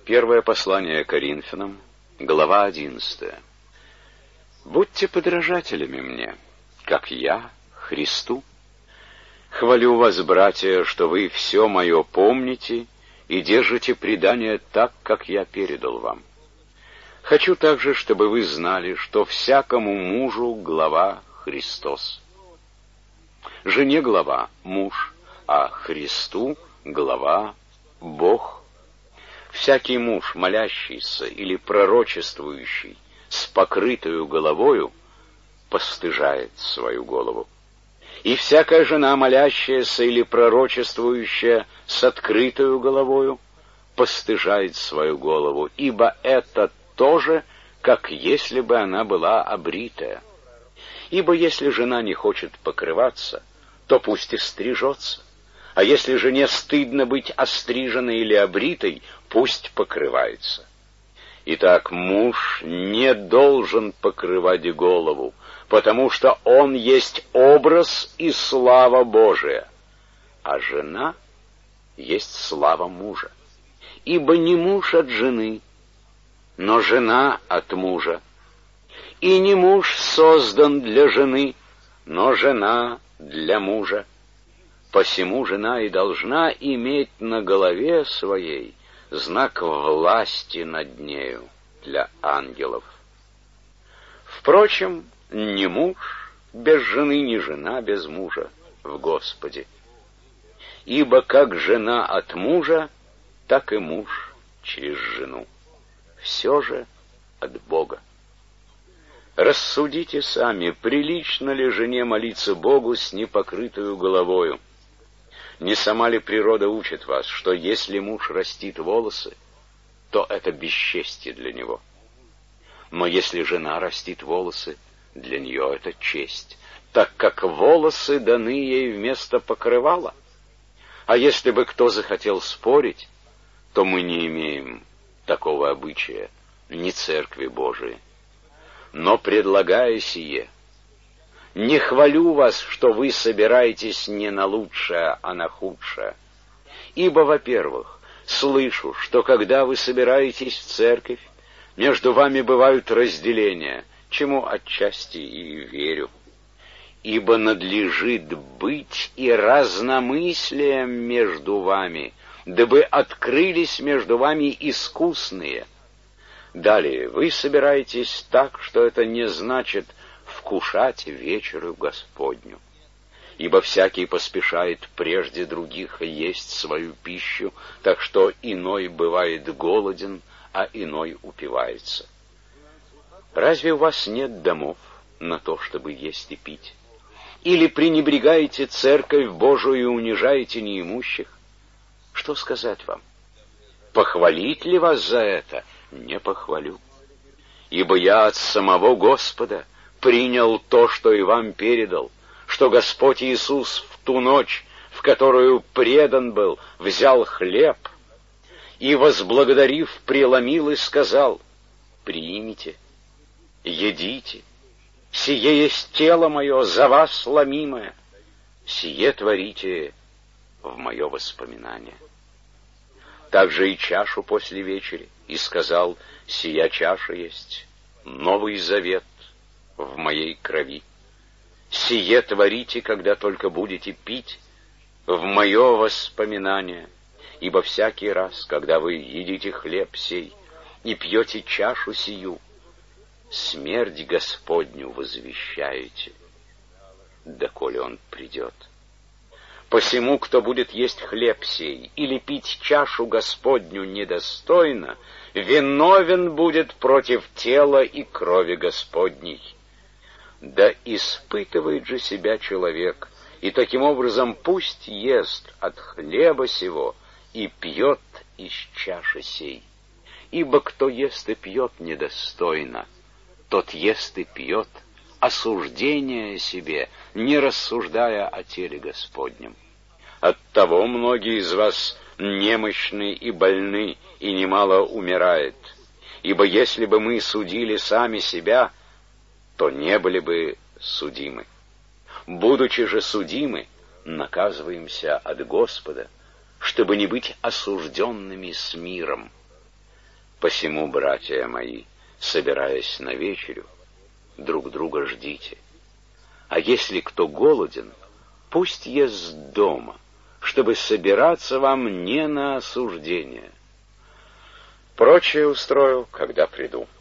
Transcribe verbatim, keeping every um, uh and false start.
Первое послание Коринфянам, глава одиннадцатая. «Будьте подражателями мне, как я Христу. Хвалю вас, братья, что вы все мое помните и держите предание так, как я передал вам. Хочу также, чтобы вы знали, что всякому мужу глава Христос. Жене глава муж, а Христу глава Бог. Всякий муж, молящийся или пророчествующий с покрытою головою, постыжает свою голову. И всякая жена, молящаяся или пророчествующая с открытою головою, постыжает свою голову, ибо это тоже, как если бы она была обритая. Ибо если жена не хочет покрываться, то пусть и стрижется. А если жене стыдно быть остриженной или обритой, пусть покрывается. Итак, муж не должен покрывать голову, потому что он есть образ и слава Божия, а жена есть слава мужа. Ибо не муж от жены, но жена от мужа. И не муж создан для жены, но жена для мужа. Посему жена и должна иметь на голове своей знак власти над нею для ангелов. Впрочем, ни муж без жены, ни жена без мужа в Господе. Ибо как жена от мужа, так и муж через жену. Все же от Бога. Рассудите сами, прилично ли жене молиться Богу с непокрытою головою? Не сама ли природа учит вас, что если муж растит волосы, то это бесчестие для него? Но если жена растит волосы, для нее это честь, так как волосы даны ей вместо покрывала. А если бы кто захотел спорить, то мы не имеем такого обычая, ни церкви Божией. Но предлагая сие, не хвалю вас, что вы собираетесь не на лучшее, а на худшее. Ибо, во-первых, слышу, что когда вы собираетесь в церковь, между вами бывают разделения, чему отчасти и верю. Ибо надлежит быть и разномыслием между вами, дабы открылись между вами искусные. Далее, вы собираетесь так, что это не значит вкушать вечеру Господню. Ибо всякий поспешает прежде других есть свою пищу, так что иной бывает голоден, а иной упивается. Разве у вас нет домов на то, чтобы есть и пить? Или пренебрегаете церковь Божию и унижаете неимущих? Что сказать вам? Похвалить ли вас за это? Не похвалю. Ибо я от самого Господа принял то, что и вам передал, что Господь Иисус в ту ночь, в которую предан был, взял хлеб и, возблагодарив, преломил и сказал: «Примите, едите, сие есть тело мое, за вас ломимое, сие творите в мое воспоминание». Также и чашу после вечери, и сказал: «Сия чаша есть новый завет в моей крови. Сие творите, когда только будете пить, в мое воспоминание, ибо всякий раз, когда вы едите хлеб сей и пьете чашу сию, смерть Господню возвещаете, доколе он придет. Посему, кто будет есть хлеб сей или пить чашу Господню недостойно, виновен будет против тела и крови Господней. Да испытывает же себя человек, и таким образом пусть ест от хлеба сего и пьет из чаши сей. Ибо кто ест и пьет недостойно, тот ест и пьет осуждение себе, не рассуждая о теле Господнем. Оттого многие из вас немощны и больны, и немало умирает. Ибо если бы мы судили сами себя, то не были бы судимы. Будучи же судимы, наказываемся от Господа, чтобы не быть осужденными с миром. Посему, братья мои, собираясь на вечерю, друг друга ждите. А если кто голоден, пусть ест дома, чтобы собираться вам не на осуждение. Прочее устрою, когда приду.